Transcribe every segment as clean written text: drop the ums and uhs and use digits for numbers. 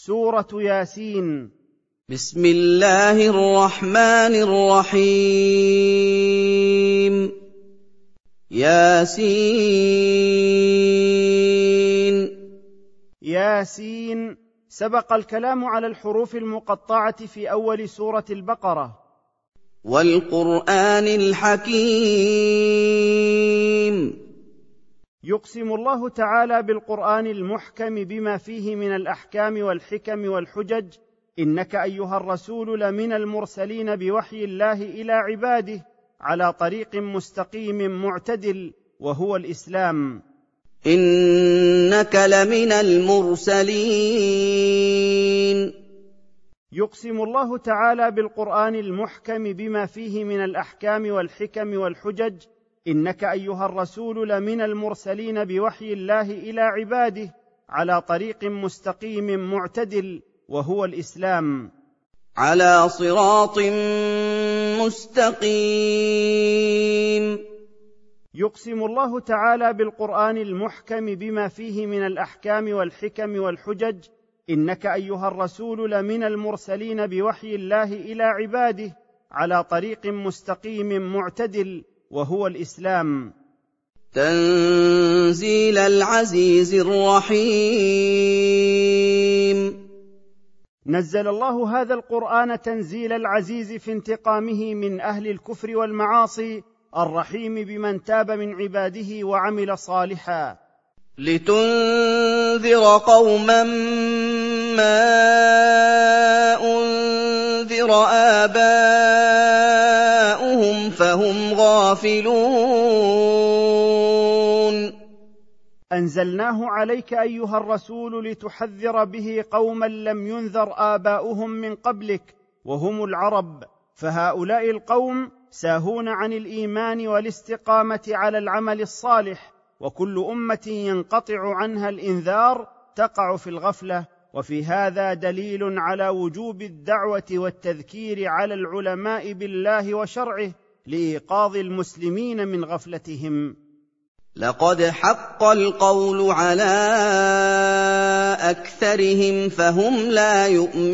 سورة ياسين. بسم الله الرحمن الرحيم. ياسين. ياسين. سبق الكلام على الحروف المقطعة في أول سورة البقرة. والقرآن الحكيم. يقسم الله تعالى بالقرآن المحكم بما فيه من الأحكام والحكم والحجج، إنك أيها الرسول لمن المرسلين بوحي الله إلى عباده على طريق مستقيم معتدل، وهو الإسلام. إنك لمن المرسلين. يقسم الله تعالى بالقرآن المحكم بما فيه من الأحكام والحكم والحجج، إنك أيها الرسول لمن المرسلين بوحي الله إلى عباده على طريق مستقيم معتدل، وهو الإسلام. على صراط مستقيم. يقسم الله تعالى بالقرآن المحكم بما فيه من الأحكام والحكم والحجج، إنك أيها الرسول لمن المرسلين بوحي الله إلى عباده على طريق مستقيم معتدل، وهو الإسلام. تنزيل العزيز الرحيم. نزل الله هذا القرآن تنزيل العزيز في انتقامه من أهل الكفر والمعاصي، الرحيم بمن تاب من عباده وعمل صالحا. لتنذر قوما ما أنذر آباؤهم فهم غافلون. أنزلناه عليك أيها الرسول لتحذر به قوما لم ينذر آباؤهم من قبلك، وهم العرب، فهؤلاء القوم ساهون عن الإيمان والاستقامة على العمل الصالح، وكل أمة ينقطع عنها الإنذار تقع في الغفلة. وفي هذا دليل على وجوب الدعوة والتذكير على العلماء بالله وشرعه لإيقاظ المسلمين من غفلتهم. لقد حق القول على أكثرهم فهم لا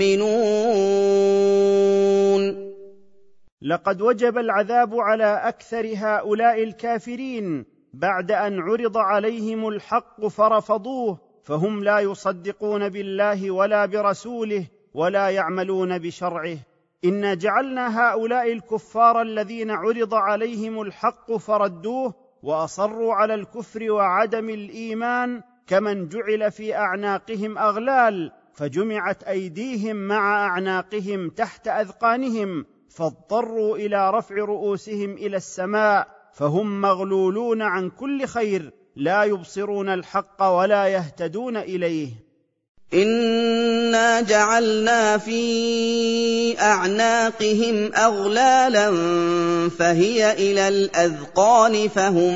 يؤمنون. لقد وجب العذاب على أكثر هؤلاء الكافرين بعد أن عرض عليهم الحق فرفضوه، فهم لا يصدقون بالله ولا برسوله ولا يعملون بشرعه. إنا جعلنا هؤلاء الكفار الذين عرض عليهم الحق فردوه وأصروا على الكفر وعدم الإيمان كمن جعل في أعناقهم أغلال، فجمعت أيديهم مع أعناقهم تحت أذقانهم، فاضطروا إلى رفع رؤوسهم إلى السماء، فهم مغلولون عن كل خير، لا يبصرون الحق ولا يهتدون إليه. إنا جعلنا في أعناقهم أغلالا فهي إلى الأذقان فهم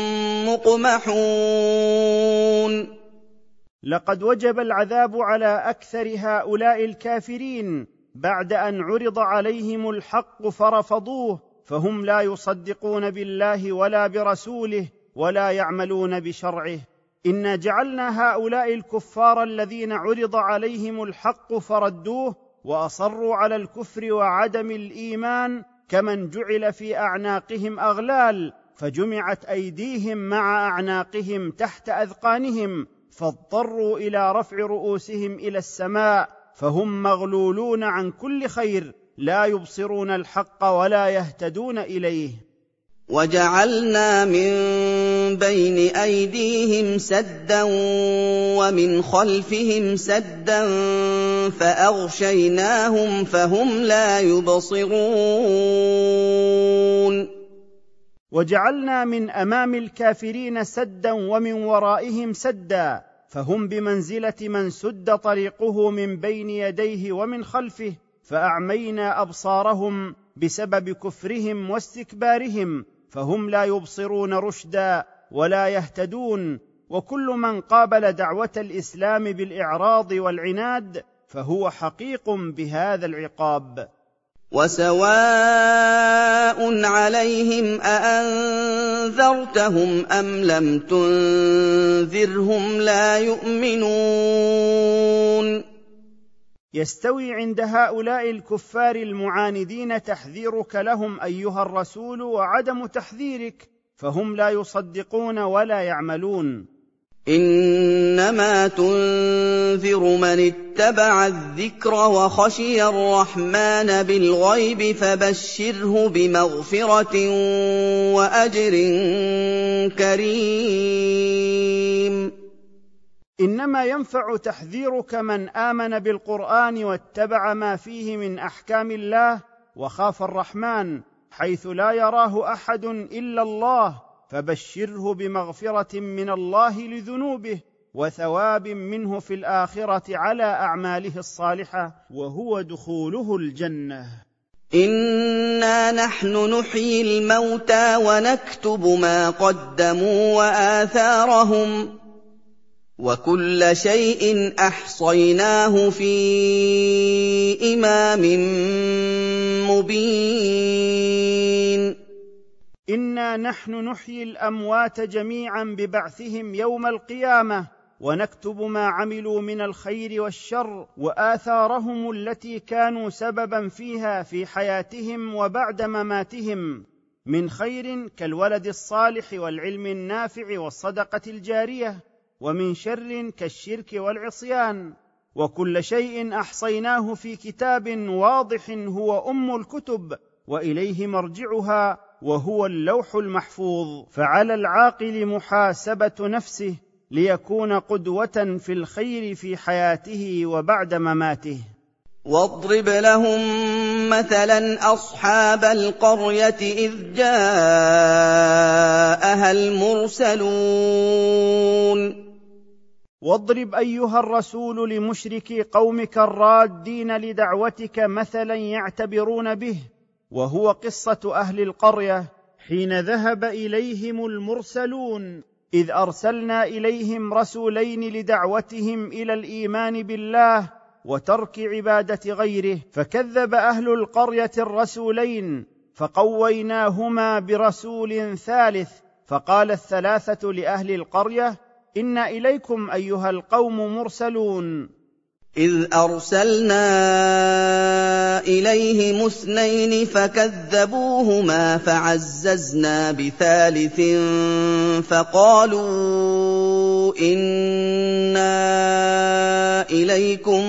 مقمحون. لقد وجب العذاب على أكثر هؤلاء الكافرين بعد أن عرض عليهم الحق فرفضوه، فهم لا يصدقون بالله ولا برسوله ولا يعملون بشرعه. إنا جعلنا هؤلاء الكفار الذين عرض عليهم الحق فردوه وأصروا على الكفر وعدم الإيمان كمن جعل في أعناقهم أغلال، فجمعت أيديهم مع أعناقهم تحت أذقانهم، فاضطروا إلى رفع رؤوسهم إلى السماء، فهم مغلولون عن كل خير، لا يبصرون الحق ولا يهتدون إليه. وجعلنا من بين أيديهم سدا ومن خلفهم سدا فأغشيناهم فهم لا يبصرون. وجعلنا من أمام الكافرين سدا ومن ورائهم سدا، فهم بمنزلة من سد طريقه من بين يديه ومن خلفه، فأعمينا أبصارهم بسبب كفرهم واستكبارهم، فهم لا يبصرون رشدا ولا يهتدون. وكل من قابل دعوة الإسلام بالإعراض والعناد فهو حقيق بهذا العقاب. وسواء عليهم أأنذرتهم أم لم تنذرهم لا يؤمنون. يستوي عند هؤلاء الكفار المعاندين تحذيرك لهم أيها الرسول وعدم تحذيرك، فهم لا يصدقون ولا يعملون. إنما تنذر من اتبع الذكر وخشي الرحمن بالغيب فبشره بمغفرة وأجر كريم. إنما ينفع تحذيرك من آمن بالقرآن واتبع ما فيه من أحكام الله وخاف الرحمن حيث لا يراه أحد إلا الله، فبشره بمغفرة من الله لذنوبه وثواب منه في الآخرة على أعماله الصالحة، وهو دخوله الجنة. إنا نحن نحيي الموتى ونكتب ما قدموا وآثارهم وكل شيء أحصيناه في إمام مبين. إنا نحن نحيي الأموات جميعا ببعثهم يوم القيامة ونكتب ما عملوا من الخير والشر وآثارهم التي كانوا سببا فيها في حياتهم وبعد مماتهم، من خير كالولد الصالح والعلم النافع والصدقة الجارية، ومن شر كالشرك والعصيان. وكل شيء أحصيناه في كتاب واضح هو أم الكتب وإليه مرجعها وهو اللوح المحفوظ. فعلى العاقل محاسبة نفسه ليكون قدوة في الخير في حياته وبعد مماته. واضرب لهم مثلا أصحاب القرية إذ جاءها المرسلون. واضرب أيها الرسول لمشركي قومك الرادين لدعوتك مثلا يعتبرون به، وهو قصة أهل القرية حين ذهب إليهم المرسلون، إذ أرسلنا إليهم رسولين لدعوتهم إلى الإيمان بالله وترك عبادة غيره، فكذب أهل القرية الرسولين فقويناهما برسول ثالث، فقال الثلاثة لأهل القرية: إنا إليكم أيها القوم مرسلون. إذ أرسلنا إليهم اثنين فكذبوهما فعززنا بثالث فقالوا إنا إليكم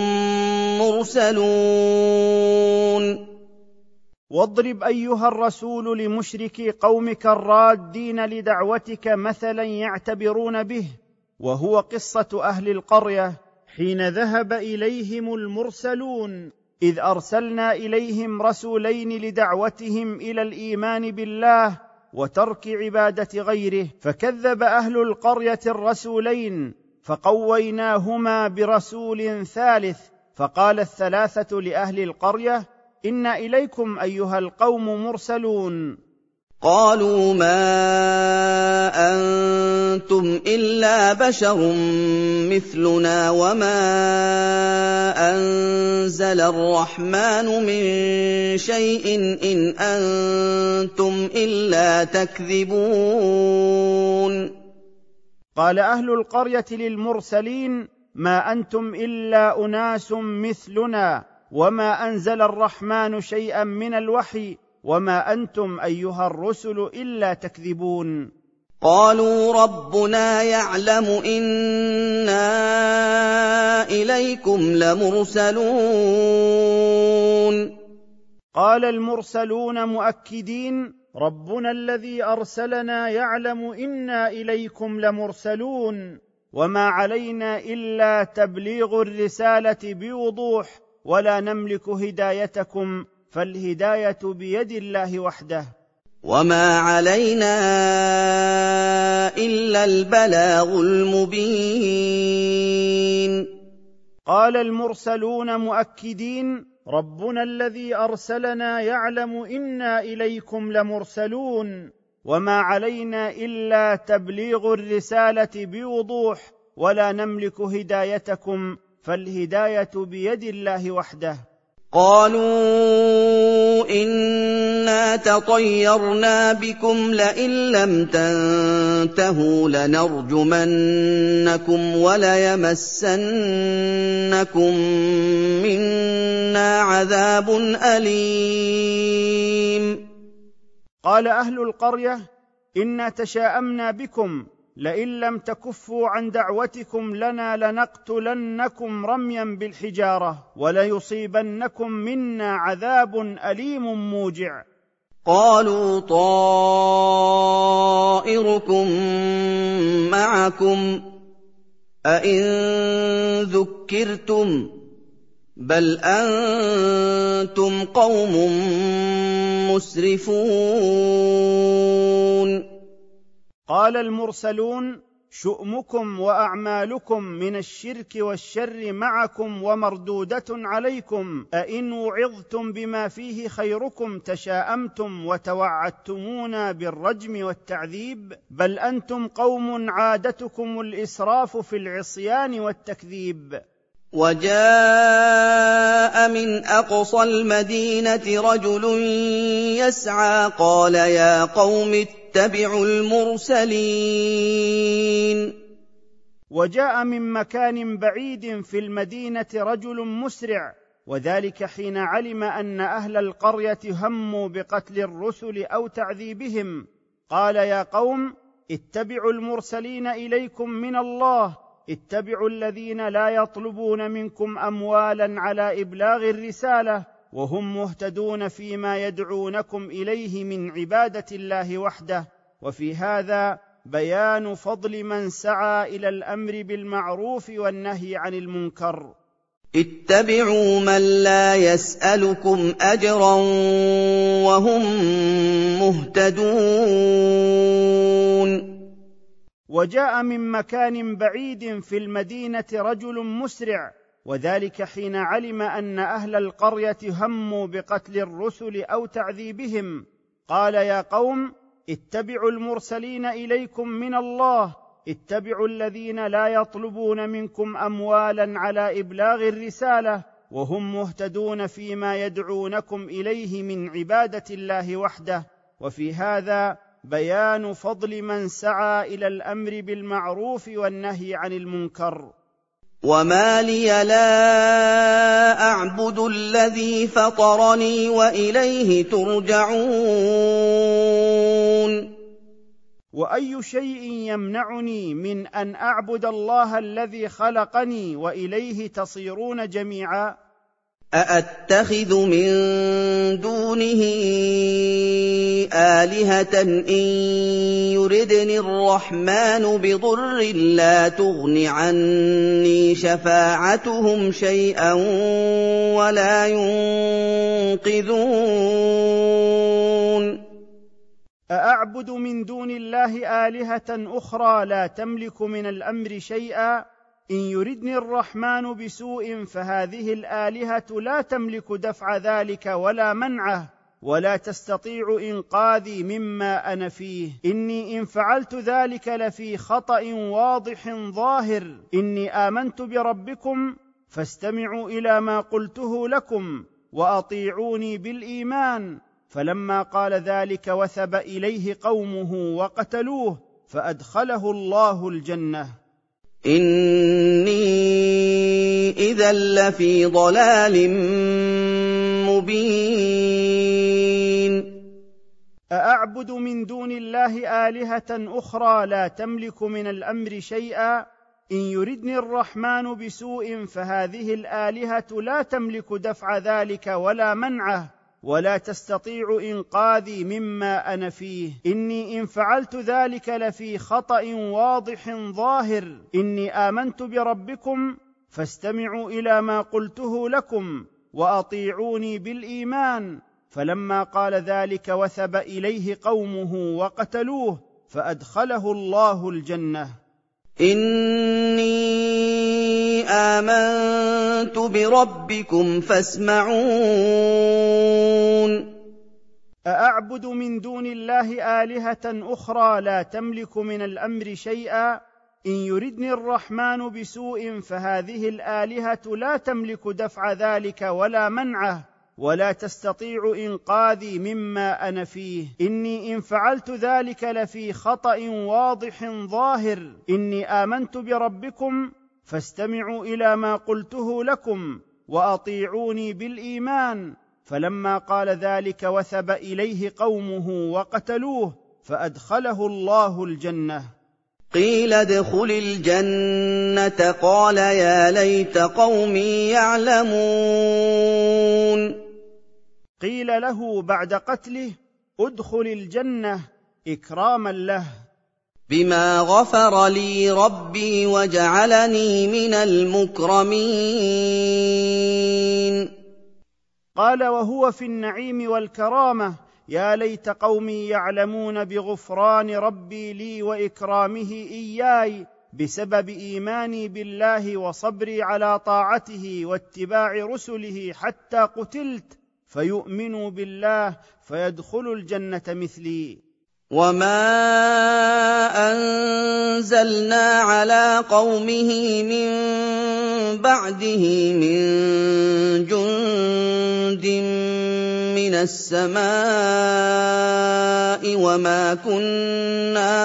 مرسلون. واضرب أيها الرسول لمشركي قومك الرادين لدعوتك مثلا يعتبرون به، وهو قصة أهل القرية حين ذهب إليهم المرسلون، إذ أرسلنا إليهم رسولين لدعوتهم إلى الإيمان بالله وترك عبادة غيره، فكذب أهل القرية الرسولين فقويناهما برسول ثالث، فقال الثلاثة لأهل القرية: إنا إليكم أيها القوم مرسلون. قالوا ما أنتم إلا بشر مثلنا وما أنزل الرحمن من شيء إن أنتم إلا تكذبون. قال أهل القرية للمرسلين: ما أنتم إلا أناس مثلنا وما أنزل الرحمن شيئا من الوحي وما أنتم أيها الرسل إلا تكذبون. قالوا ربنا يعلم إنا إليكم لمرسلون. قال المرسلون مؤكدين: ربنا الذي أرسلنا يعلم إنا إليكم لمرسلون، وما علينا إلا تبليغ الرسالة بوضوح، ولا نملك هدايتكم، فالهداية بيد الله وحده. وما علينا إلا البلاغ المبين. قال المرسلون مؤكدين: ربنا الذي أرسلنا يعلم إنا إليكم لمرسلون، وما علينا إلا تبليغ الرسالة بوضوح، ولا نملك هدايتكم، فالهداية بيد الله وحده. قَالُوا إِنَّا تَطَيَّرْنَا بِكُمْ لَئِن لَّمْ تَنتَهُوا لَنَرْجُمَنَّكُمْ وَلَيَمَسَّنَّكُم مِّنَّا عَذَابٌ أَلِيمٌ قال أهل القرية: إنا تشاءمنا بكم، لئن لم تكفوا عن دعوتكم لنا لنقتلنكم رميا بالحجارة وليصيبنكم منا عذاب أليم موجع. قَالُوا طَائِرُكُم مَّعَكُمْ ۚ أَئِن ذُكِّرْتُم ۚ بَلْ أَنتُمْ قَوْمٌ مُّسْرِفُونَ قال المرسلون: شؤمكم وأعمالكم من الشرك والشر معكم ومردودة عليكم، أئن وعظتم بما فيه خيركم تشاءمتم وتوعدتمونا بالرجم والتعذيب، بل أنتم قوم عادتكم الإسراف في العصيان والتكذيب. وَجَاءَ مِنْ أَقْصَى الْمَدِينَةِ رَجُلٌ يَسْعَىٰ قَالَ يَا قَوْمِ اتَّبِعُوا الْمُرْسَلِينَ وجاء من مكان بعيد في المدينة رجل مسرع، وذلك حين علم أن أهل القرية هموا بقتل الرسل أو تعذيبهم، قال يا قوم اتبعوا المرسلين إليكم من الله، اتبعوا الذين لا يطلبون منكم أموالا على إبلاغ الرسالة وهم مهتدون فيما يدعونكم إليه من عبادة الله وحده. وفي هذا بيان فضل من سعى إلى الأمر بالمعروف والنهي عن المنكر. اتبعوا من لا يسألكم أجرا وهم مهتدون. وجاء من مكان بعيد في المدينة رجل مسرع، وذلك حين علم أن أهل القرية هموا بقتل الرسل أو تعذيبهم، قال يا قوم اتبعوا المرسلين إليكم من الله، اتبعوا الذين لا يطلبون منكم أموالا على إبلاغ الرسالة وهم مهتدون فيما يدعونكم إليه من عبادة الله وحده. وفي هذا بيان فضل من سعى إلى الأمر بالمعروف والنهي عن المنكر. وما لي لا أعبد الذي فطرني وإليه ترجعون. وأي شيء يمنعني من أن أعبد الله الذي خلقني وإليه تصيرون جميعا؟ أأتخذ من دونه آلهة إن يردني الرحمن بضر لا تغن عني شفاعتهم شيئا ولا ينقذون. أأعبد من دون الله آلهة أخرى لا تملك من الأمر شيئا؟ إن يردني الرحمن بسوء فهذه الآلهة لا تملك دفع ذلك ولا منعه، ولا تستطيع إنقاذي مما أنا فيه. إني إن فعلت ذلك لفي خطأ واضح ظاهر. إني آمنت بربكم فاستمعوا إلى ما قلته لكم وأطيعوني بالإيمان. فلما قال ذلك وثب إليه قومه وقتلوه فأدخله الله الجنة. إني إذا لفي ضلال مبين. أأعبد من دون الله آلهة أخرى لا تملك من الأمر شيئا؟ إن يردني الرحمن بسوء فهذه الآلهة لا تملك دفع ذلك ولا منعه، ولا تستطيع إنقاذي مما أنا فيه. إني إن فعلت ذلك لفي خطأ واضح ظاهر. إني آمنت بربكم فاستمعوا إلى ما قلته لكم وأطيعوني بالإيمان. فلما قال ذلك وثب إليه قومه وقتلوه فأدخله الله الجنة. إني آمنت بربكم فاسمعون. أأعبد من دون الله آلهة أخرى لا تملك من الأمر شيئا؟ إن يردني الرحمن بسوء فهذه الآلهة لا تملك دفع ذلك ولا منعه، ولا تستطيع إنقاذي مما أنا فيه. إني إن فعلت ذلك لفي خطأ واضح ظاهر. إني آمنت بربكم فاستمعوا إلى ما قلته لكم وأطيعوني بالإيمان. فلما قال ذلك وثب إليه قومه وقتلوه، فأدخله الله الجنة. قيل ادخل الجنة قال يا ليت قومي يعلمون. قيل له بعد قتله ادخل الجنة إكراما له. بما غفر لي ربي وجعلني من المكرمين. قال وهو في النعيم والكرامة يا ليت قومي يعلمون بغفران ربي لي وإكرامه إياي بسبب إيماني بالله وصبري على طاعته واتباع رسله حتى قتلت، فيؤمنوا بالله فيدخلوا الجنة مثلي. وما أنزلنا على قومه من بعده من جند من السماء وما كنا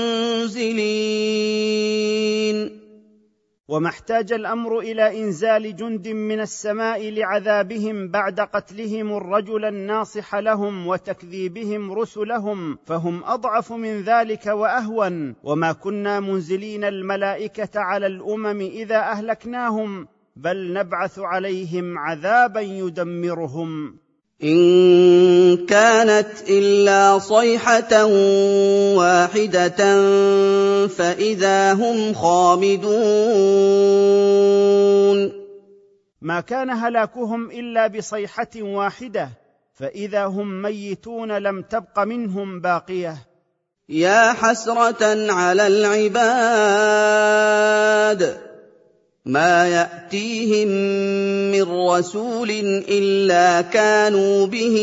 منزلين. وما احتاج الأمر إلى إنزال جند من السماء لعذابهم بعد قتلهم الرجل الناصح لهم وتكذيبهم رسلهم، فهم أضعف من ذلك وأهون. وما كنا منزلين الملائكة على الأمم إذا أهلكناهم، بل نبعث عليهم عذابا يدمرهم. إن كانت إلا صيحة واحدة فإذا هم خامدون. ما كان هلاكهم إلا بصيحة واحدة، فإذا هم ميتون لم تبق منهم باقية. يا حسرة على العباد ما يأتيهم من رسول إلا كانوا به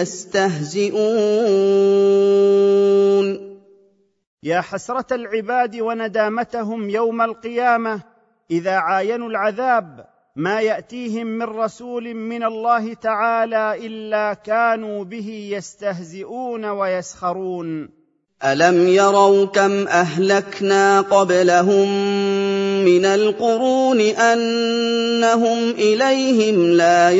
يستهزئون. يا حسرة العباد وندامتهم يوم القيامة إذا عاينوا العذاب، ما يأتيهم من رسول من الله تعالى إلا كانوا به يستهزئون ويسخرون. ألم يروا كم أهلكنا قبلهم من القرون أنهم إليهم لا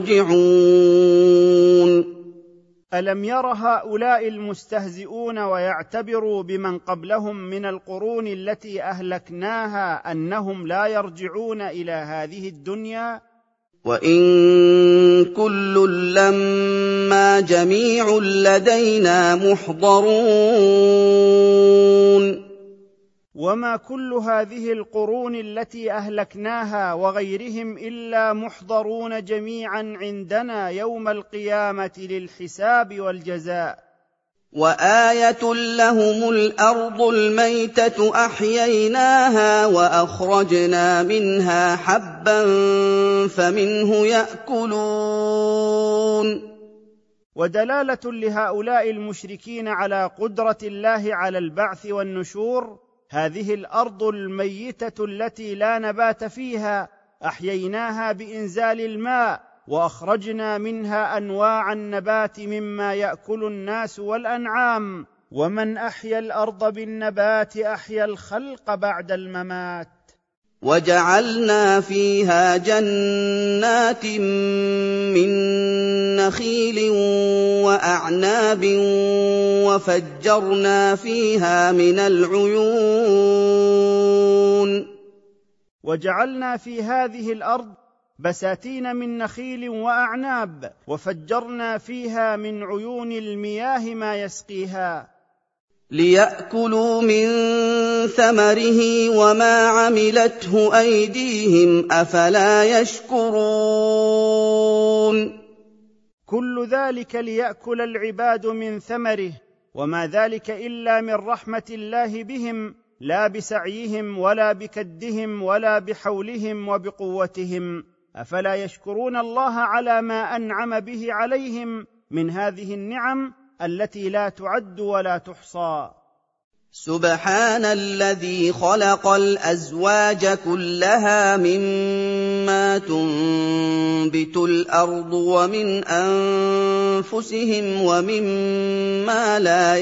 يرجعون. ألم ير هؤلاء المستهزئون ويعتبروا بمن قبلهم من القرون التي أهلكناها أنهم لا يرجعون إلى هذه الدنيا؟ وإن كل لما جميع لدينا محضرون. وما كل هذه القرون التي أهلكناها وغيرهم إلا محضرون جميعا عندنا يوم القيامة للحساب والجزاء. وآية لهم الأرض الميتة أحييناها وأخرجنا منها حبا فمنه يأكلون. ودلالة لهؤلاء المشركين على قدرة الله على البعث والنشور هذه الأرض الميتة التي لا نبات فيها أحييناها بإنزال الماء وأخرجنا منها أنواع النبات مما يأكل الناس والأنعام. ومن أحيا الأرض بالنبات أحيا الخلق بعد الممات. وجعلنا فيها جنات من نخيل وأعناب وفجرنا فيها من العيون. وجعلنا في هذه الأرض بساتين من نخيل وأعناب وفجرنا فيها من عيون المياه ما يسقيها. ليأكلوا من ثمره وما عملته أيديهم أفلا يشكرون. كل ذلك ليأكل العباد من ثمره، وما ذلك إلا من رحمة الله بهم، لا بسعيهم ولا بكدهم ولا بحولهم وبقوتهم. أفلا يشكرون الله على ما أنعم به عليهم من هذه النعم التي لا تعد ولا تحصى. سُبْحَانَ الَّذِي خَلَقَ الْأَزْوَاجَ كُلَّهَا مِمَّا تُنبِتُ الْأَرْضُ وَمِنْ أَنفُسِهِمْ وَمِمَّا لَا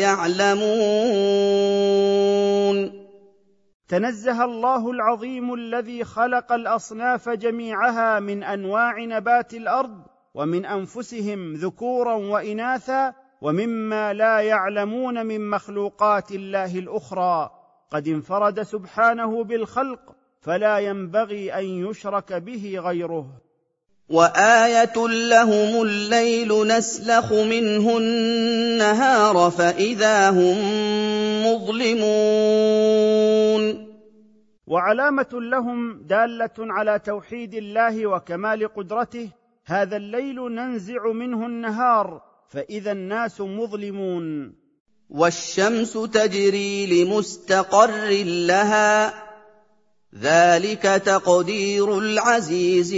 يَعْلَمُونَ. تنزه الله العظيم الذي خلق الأصناف جميعها من أنواع نبات الأرض ومن أنفسهم ذكورا وإناثا ومما لا يعلمون من مخلوقات الله الأخرى. قد انفرد سبحانه بالخلق فلا ينبغي أن يشرك به غيره. وآية لهم الليل نسلخ منه النهار فإذا هم مظلمون. وعلامة لهم دالة على توحيد الله وكمال قدرته، هذا الليل ننزع منه النهار فإذا الناس مظلمون. والشمس تجري لمستقر لها ذلك تقدير العزيز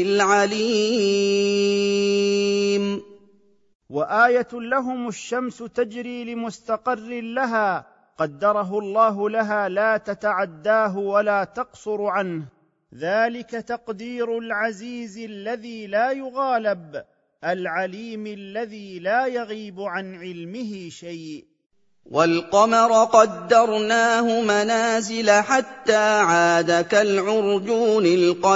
العليم. وآية لهم الشمس تجري لمستقر لها قدره الله لها لا تتعداه ولا تقصر عنه، ذلك تقدير العزيز الذي لا يغالب العليم الذي لا يغيب عن علمه شيء. والقمر قدرناه منازل حتى عاد كالعرجون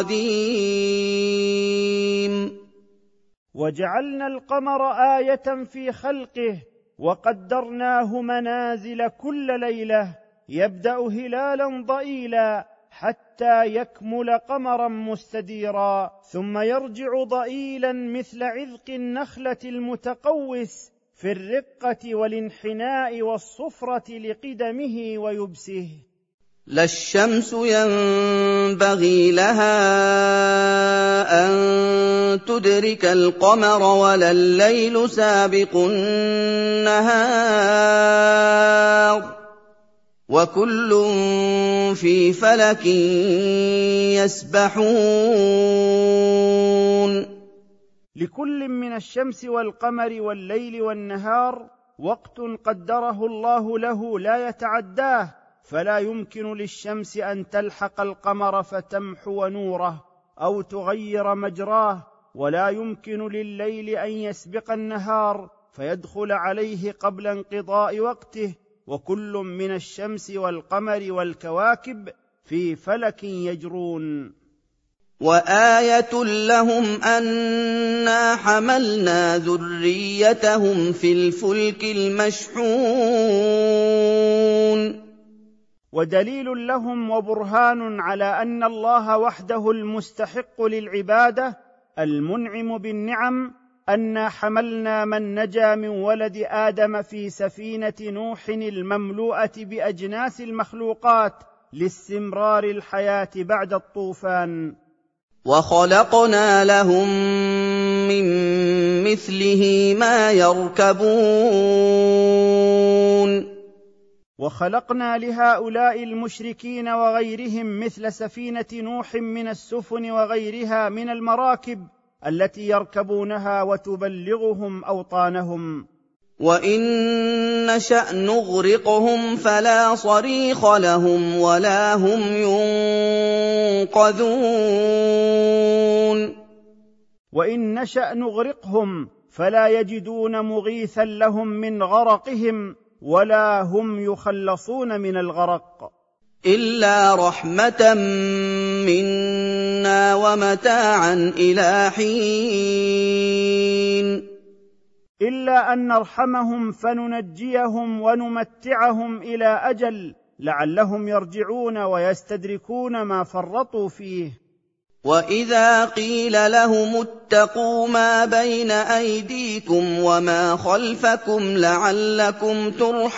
القديم. وجعلنا القمر آية في خلقه وقدرناه منازل كل ليلة، يبدأ هلالا ضئيلا حتى يكمل قمرا مستديرا، ثم يرجع ضئيلا مثل عذق النخلة المتقوس في الرقة والانحناء والصفرة لقدمه ويبسه. لا الشمس ينبغي لها أن تدرك القمر ولا الليل سابق النهار وكل في فلك يسبحون. لكل من الشمس والقمر والليل والنهار وقت قدره الله له لا يتعداه، فلا يمكن للشمس أن تلحق القمر فتمحو نوره أو تغير مجراه، ولا يمكن لليل أن يسبق النهار فيدخل عليه قبل انقضاء وقته، وكل من الشمس والقمر والكواكب في فلك يجرون. وآية لهم أنا حملنا ذريتهم في الفلك المشحون. ودليل لهم وبرهان على أن الله وحده المستحق للعبادة المنعم بالنعم أنا حملنا من نجا من ولد آدم في سفينة نوح المملوءة بأجناس المخلوقات لاستمرار الحياة بعد الطوفان. وخلقنا لهم من مثله ما يركبون. وخلقنا لهؤلاء المشركين وغيرهم مثل سفينة نوح من السفن وغيرها من المراكب التي يركبونها وتبلغهم أوطانهم. وإن نشأ نغرقهم فلا صريخ لهم ولا هم ينقذون. وإن نشأ نغرقهم فلا يجدون مغيثا لهم من غرقهم ولا هم يخلصون من الغرق. إلا رحمة منا ومتاعا إلى حين. إلا أن نرحمهم فننجيهم ونمتعهم إلى أجل لعلهم يرجعون ويستدركون ما فرطوا فيه. وإذا قيل لهم اتقوا ما بين أيديكم وما خلفكم لعلكم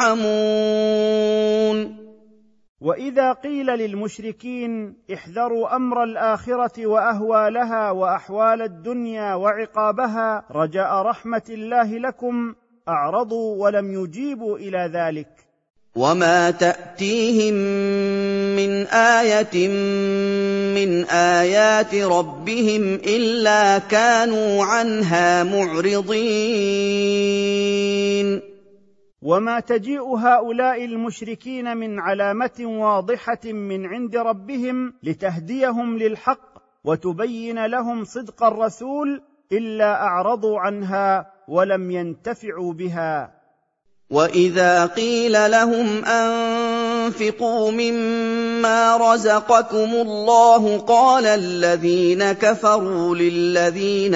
ترحمون. وإذا قيل للمشركين احذروا أمر الآخرة وأهوالها وأحوال الدنيا وعقابها رجاء رحمة الله لكم أعرضوا ولم يجيبوا إلى ذلك. وما تأتيهم من آية من آيات ربهم إلا كانوا عنها معرضين. وما تجيء هؤلاء المشركين من علامة واضحة من عند ربهم لتهديهم للحق وتبين لهم صدق الرسول إلا أعرضوا عنها ولم ينتفعوا بها. وإذا قيل لهم أنفقوا مما رزقكم الله قال الذين كفروا للذين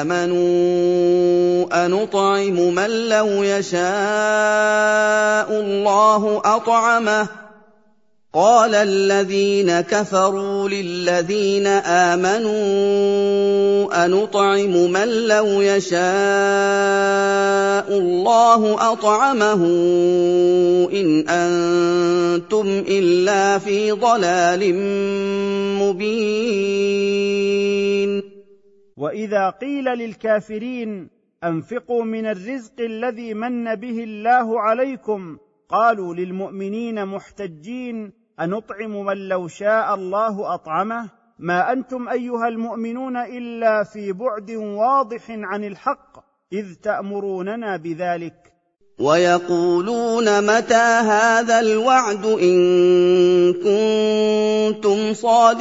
آمنوا أنطعم من لو يشاء الله أطعمه قال الذين كفروا للذين آمنوا أنطعم من لو يشاء الله أطعمه إن أنتم إلا في ضلال مبين. وإذا قيل للكافرين أنفقوا من الرزق الذي من به الله عليكم قالوا للمؤمنين محتجين أنطعم من لو شاء الله أطعمه ما أنتم أيها المؤمنون إلا في بعد واضح عن الحق إذ تأمروننا بذلك. ويقولون متى هذا الوعد إن كنتم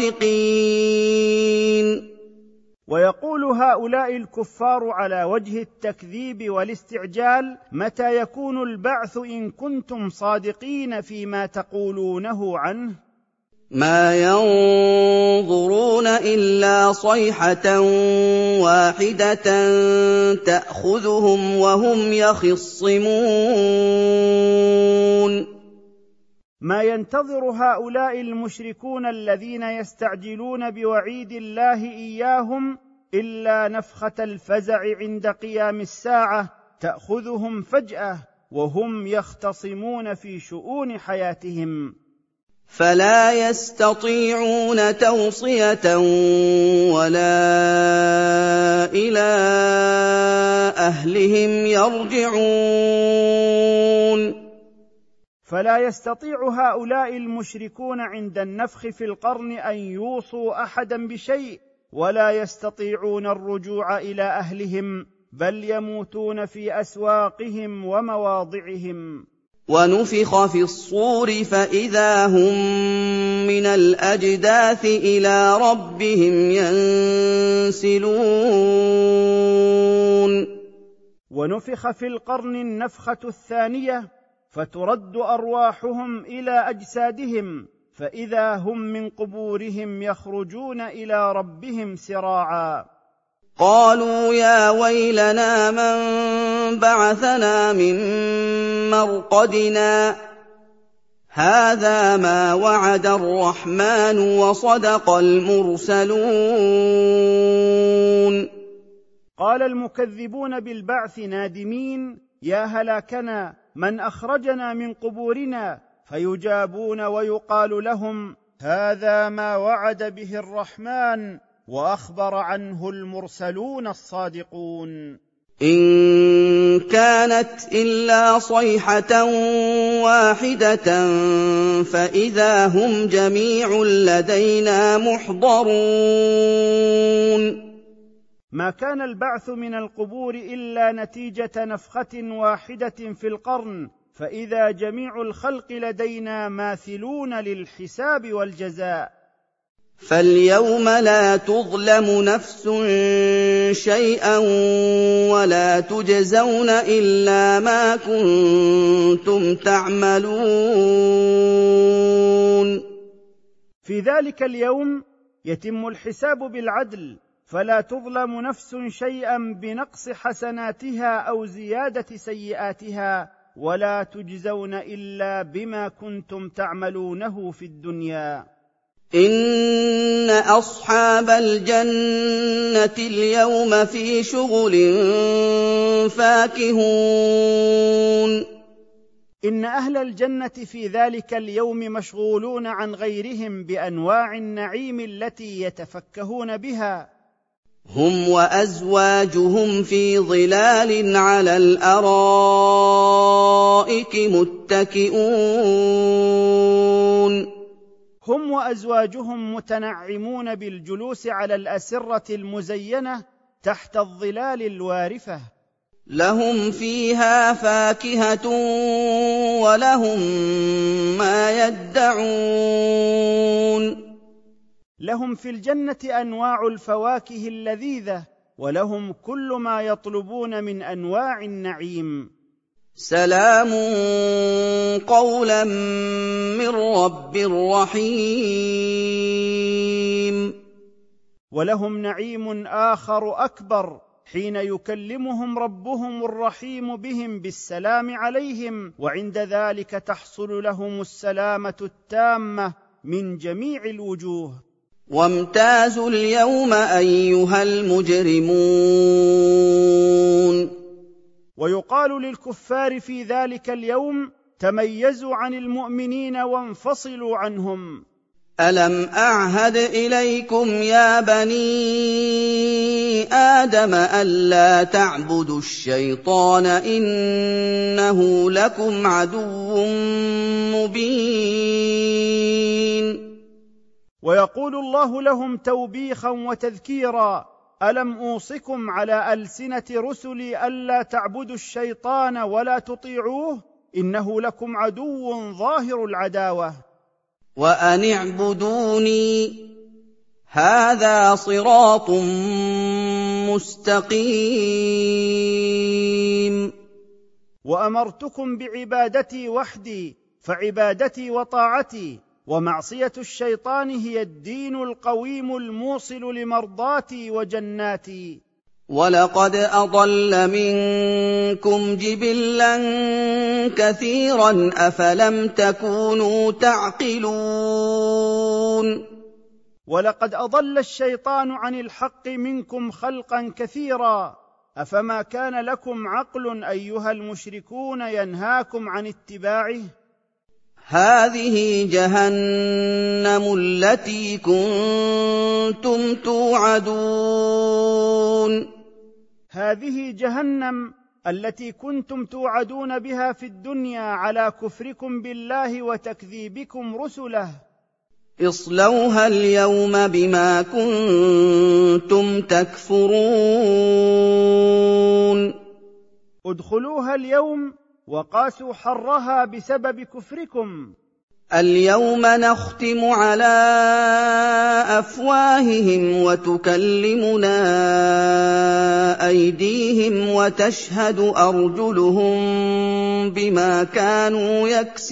صادقين. ويقول هؤلاء الكفار على وجه التكذيب والاستعجال متى يكون البعث إن كنتم صادقين فيما تقولونه عنه. ما ينظرون إلا صيحة واحدة تأخذهم وهم يخصمون. ما ينتظر هؤلاء المشركون الذين يستعجلون بوعيد الله إياهم إلا نفخة الفزع عند قيام الساعة تأخذهم فجأة وهم يختصمون في شؤون حياتهم، فلا يستطيعون توصية ولا إلى أهلهم يرجعون. فلا يستطيع هؤلاء المشركون عند النفخ في القرن أن يوصوا أحدا بشيء ولا يستطيعون الرجوع إلى أهلهم بل يموتون في أسواقهم ومواضعهم. ونفخ في الصور فإذا هم من الأجداث إلى ربهم ينسلون. ونفخ في القرن النفخة الثانية فترد أرواحهم إلى أجسادهم فإذا هم من قبورهم يخرجون إلى ربهم سراعا. قالوا يا ويلنا من بعثنا من مرقدنا هذا ما وعد الرحمن وصدق المرسلون. قال المكذبون بالبعث نادمين يا هلاكنا من أخرجنا من قبورنا، فيجابون ويقال لهم هذا ما وعد به الرحمن وأخبر عنه المرسلون الصادقون. إن كانت إلا صيحة واحدة فإذا هم جميع لدينا محضرون. ما كان البعث من القبور إلا نتيجة نفخة واحدة في القرن فإذا جميع الخلق لدينا ماثلون للحساب والجزاء. فاليوم لا تظلم نفس شيئا ولا تجزون إلا ما كنتم تعملون. في ذلك اليوم يتم الحساب بالعدل فلا تظلم نفس شيئا بنقص حسناتها أو زيادة سيئاتها ولا تجزون إلا بما كنتم تعملونه في الدنيا. إن أصحاب الجنة اليوم في شغل فاكهون. إن أهل الجنة في ذلك اليوم مشغولون عن غيرهم بأنواع النعيم التي يتفكهون بها. هم وأزواجهم في ظلال على الأرائك متكئون. هم وأزواجهم متنعمون بالجلوس على الأسرة المزينة تحت الظلال الوارفة. لهم فيها فاكهة ولهم ما يدعون. لهم في الجنة أنواع الفواكه اللذيذة، ولهم كل ما يطلبون من أنواع النعيم. سلام قولا من رب رحيم. ولهم نعيم آخر أكبر حين يكلمهم ربهم الرحيم بهم بالسلام عليهم، وعند ذلك تحصل لهم السلامة التامة من جميع الوجوه. وامتازوا اليوم أيها المجرمون. ويقال للكفار في ذلك اليوم: تميزوا عن المؤمنين وانفصلوا عنهم. ألم أعهد إليكم يا بني آدم ألا تعبدوا الشيطان إنه لكم عدو مبين. ويقول الله لهم توبيخا وتذكيرا: ألم أوصكم على ألسنة رسلي ألا تعبدوا الشيطان ولا تطيعوه إنه لكم عدو ظاهر العداوة. وأن اعبدوني هذا صراط مستقيم. وأمرتكم بعبادتي وحدي، فعبادتي وطاعتي ومعصية الشيطان هي الدين القويم الموصل لمرضاتي وجناتي. ولقد أضل منكم جبلا كثيرا أفلم تكونوا تعقلون. ولقد أضل الشيطان عن الحق منكم خلقا كثيرا، أفما كان لكم عقل أيها المشركون ينهاكم عن اتباعه؟ هذه جهنم التي كنتم توعدون. هذه جهنم التي كنتم توعدون بها في الدنيا على كفركم بالله وتكذيبكم رسله. اصلوها اليوم بما كنتم تكفرون. ادخلوها اليوم وقاسوا حرها بسبب كفركم. اليوم نختم على أفواههم وتكلمنا أيديهم وتشهد أرجلهم بما كانوا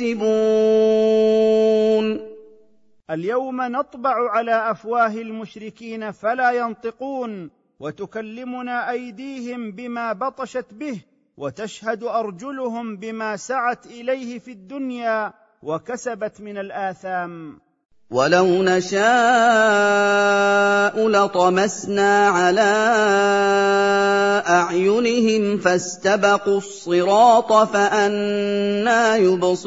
يكسبون. اليوم نطبع على أفواه المشركين فلا ينطقون، وتكلمنا أيديهم بما بطشت به، وتشهد أرجلهم بما سعت إليه في الدنيا وكسبت من الآثام. ولو نشاء لطمسنا على أعينهم فاستبقوا الصراط فأنى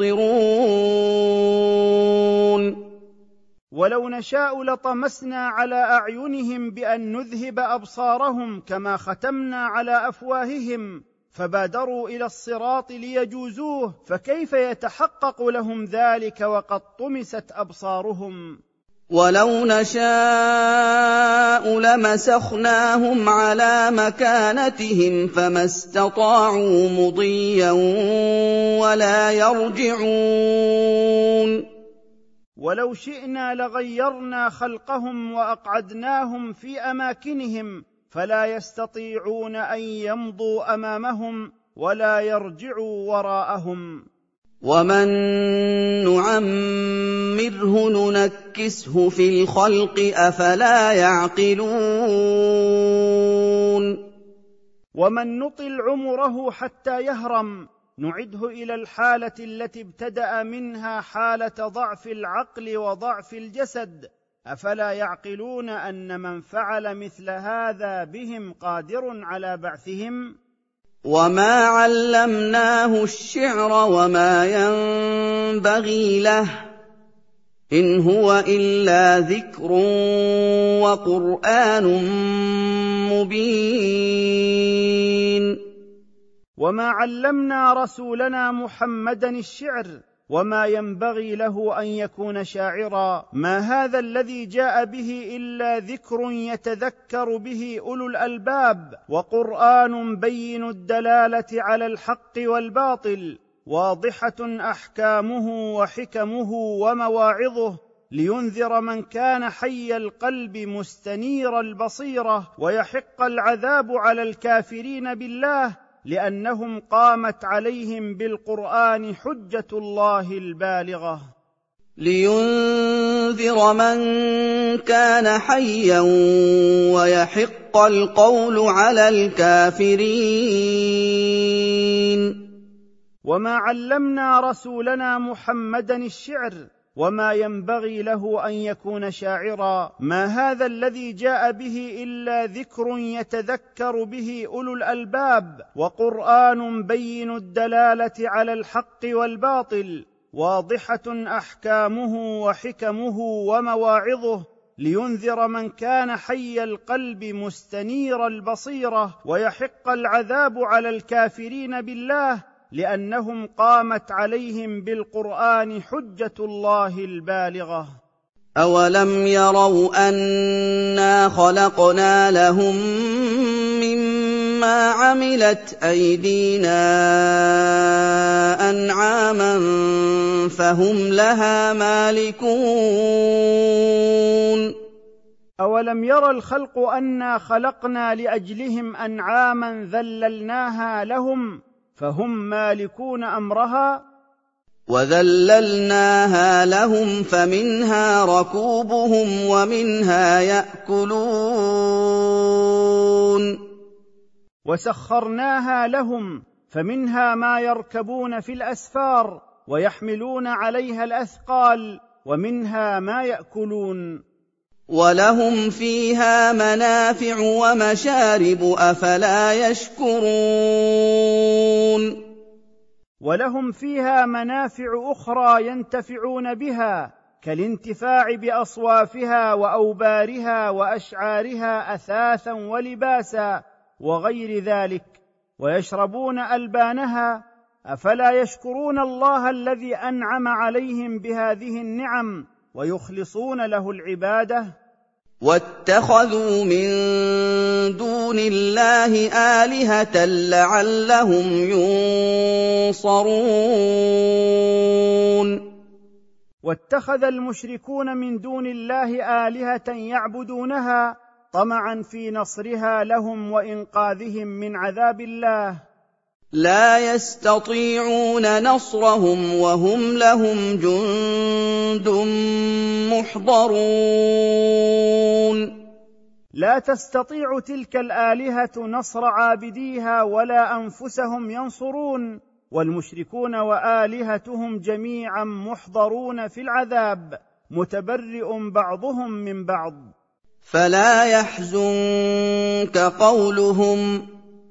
يبصرون. ولو نشاء لطمسنا على أعينهم بأن نذهب أبصارهم كما ختمنا على أفواههم، فبادروا إلى الصراط ليجوزوه، فكيف يتحقق لهم ذلك وقد طمست أبصارهم؟ ولو نشاء لمسخناهم على مكانتهم فما استطاعوا مضيا ولا يرجعون. ولو شئنا لغيرنا خلقهم وأقعدناهم في أماكنهم فلا يستطيعون أن يمضوا أمامهم ولا يرجعوا وراءهم. ومن نعمره ننكسه في الخلق أفلا يعقلون. ومن نطل عمره حتى يهرم نعده إلى الحالة التي ابتدأ منها، حالة ضعف العقل وضعف الجسد، أفلا يعقلون أن من فعل مثل هذا بهم قادر على بعثهم؟ وما علمناه الشعر وما ينبغي له إن هو إلا ذكر وقرآن مبين. وما علمنا رسولنا محمدا الشعر وما ينبغي له أن يكون شاعرا. ما هذا الذي جاء به إلا ذكر يتذكر به أولو الألباب، وقرآن بين الدلالة على الحق والباطل، واضحة أحكامه وحكمه ومواعظه، لينذر من كان حي القلب مستنير البصيرة، ويحق العذاب على الكافرين بالله، لأنهم قامت عليهم بالقرآن حجة الله البالغة. لينذر من كان حيا ويحق القول على الكافرين. وما علمنا رسولنا محمدا الشعر، وما ينبغي له أن يكون شاعرا. ما هذا الذي جاء به إلا ذكر يتذكر به أولو الألباب، وقرآن بين الدلالة على الحق والباطل، واضحة أحكامه وحكمه ومواعظه، لينذر من كان حي القلب مستنير البصيرة، ويحق العذاب على الكافرين بالله، لأنهم قامت عليهم بالقرآن حجة الله البالغة. أولم يروا أنا خلقنا لهم مما عملت أيدينا أنعاما فهم لها مالكون. أولم يرى الخلق أنا خلقنا لأجلهم أنعاما ذللناها لهم فهم مالكون أمرها. وذللناها لهم فمنها ركوبهم ومنها يأكلون. وسخرناها لهم فمنها ما يركبون في الأسفار ويحملون عليها الأثقال، ومنها ما يأكلون. ولهم فيها منافع ومشارب أفلا يشكرون. ولهم فيها منافع أخرى ينتفعون بها، كالانتفاع بأصوافها وأوبارها وأشعارها أثاثا ولباسا وغير ذلك، ويشربون ألبانها. أفلا يشكرون الله الذي أنعم عليهم بهذه النعم ويخلصون له العبادة؟ واتخذوا من دون الله آلهة لعلهم ينصرون. واتخذ المشركون من دون الله آلهة يعبدونها طمعا في نصرها لهم وإنقاذهم من عذاب الله. لا يستطيعون نصرهم وهم لهم جند محضرون. لا تستطيع تلك الآلهة نصر عابديها ولا أنفسهم ينصرون، والمشركون وآلهتهم جميعا محضرون في العذاب، متبرئ بعضهم من بعض. فلا يحزنك قولهم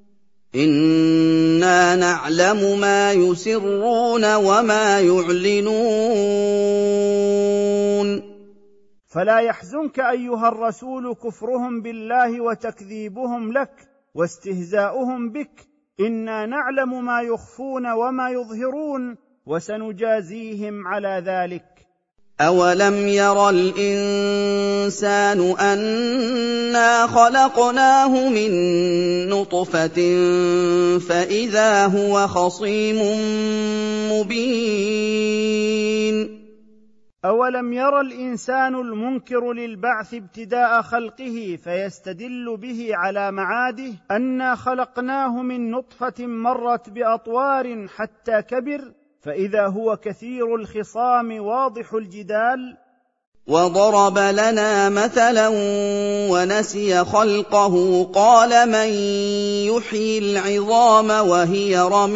إنا نعلم ما يسرون وما يعلنون. فلا يحزنك أيها الرسول كفرهم بالله وتكذيبهم لك واستهزاؤهم بك، إنا نعلم ما يخفون وما يظهرون، وسنجازيهم على ذلك. أولم ير الإنسان أنا خلقناه من نطفة فإذا هو خصيم مبين. أولم ير الإنسان المنكر للبعث ابتداء خلقه فيستدل به على معاده أنا خلقناه من نطفة مرت بأطوار حتى كبر، فإذا هو كثير الخصام واضح الجدال. وضرب لنا مثلا ونسي خلقه قال من يحيي العظام وهي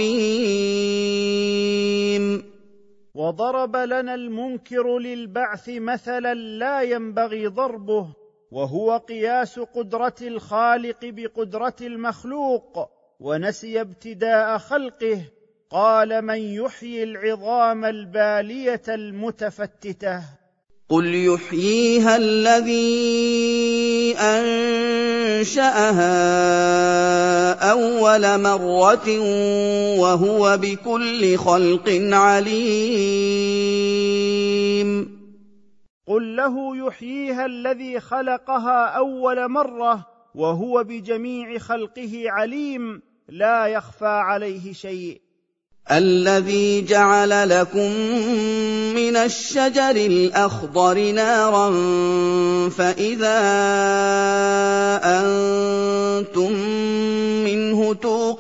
رميم. وضرب لنا المنكر للبعث مثلا لا ينبغي ضربه، وهو قياس قدرة الخالق بقدرة المخلوق، ونسي ابتداء خلقه قال من يحيي العظام البالية المتفتتة. قل يحييها الذي أنشأها أَوَّلَ مَرَّةٍ وَهُوَ بِكُلِّ خَلْقٍ عَلِيمٌ قل له يحييها الذي خلقها أول مرة وهو بجميع خلقه عليم لا يخفى عليه شيء. الذي جعل لكم من الشجر الأخضر نارا فإذا أنتم منه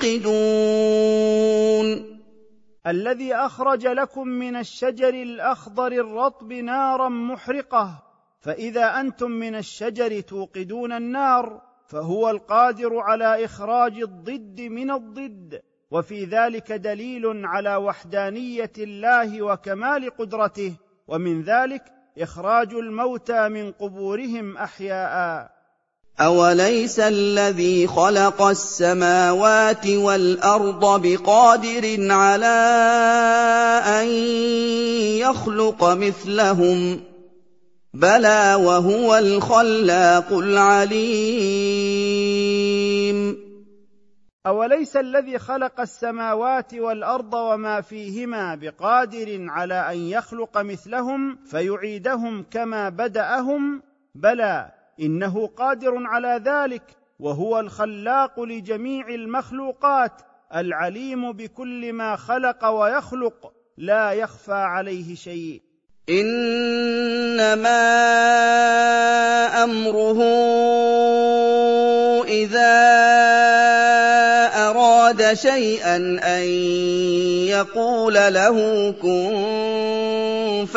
توقدون. الذي أخرج لكم من الشجر الأخضر الرطب نارا محرقة فإذا أنتم من الشجر توقدون النار، فهو القادر على إخراج الضد من الضد، وفي ذلك دليل على وحدانية الله وكمال قدرته، ومن ذلك إخراج الموتى من قبورهم أحياء. أَوَلَيْسَ الَّذِي خَلَقَ السَّمَاوَاتِ وَالْأَرْضَ بِقَادِرٍ عَلَىٰ أَن يَخْلُقَ مِثْلَهُم ۚ بَلَىٰ وَهُوَ الْخَلَّاقُ الْعَلِيمُ أوليس الذي خلق السماوات والأرض وما فيهما بقادر على أن يخلق مثلهم فيعيدهم كما بدأهم؟ بلى، إنه قادر على ذلك، وهو الخلاق لجميع المخلوقات العليم بكل ما خلق ويخلق، لا يخفى عليه شيء. إنما أمره إذا أراد شيئا أن يقول له كن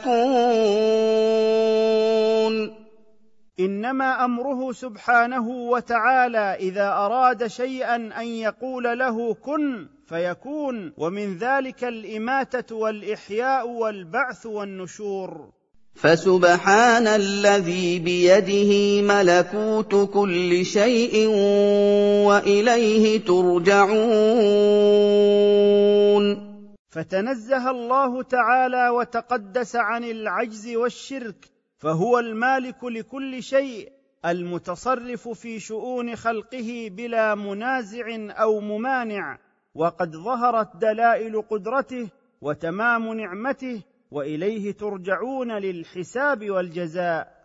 فيكون. إنما أمره سبحانه وتعالى إذا أراد شيئا أن يقول له كن فيكون، ومن ذلك الإماتة والإحياء والبعث والنشور. فسبحان الذي بيده ملكوت كل شيء وإليه ترجعون. فتنزه الله تعالى وتقدس عن العجز والشرك، فهو المالك لكل شيء، المتصرف في شؤون خلقه بلا منازع أو ممانع، وقد ظهرت دلائل قدرته وتمام نعمته، وإليه ترجعون للحساب والجزاء.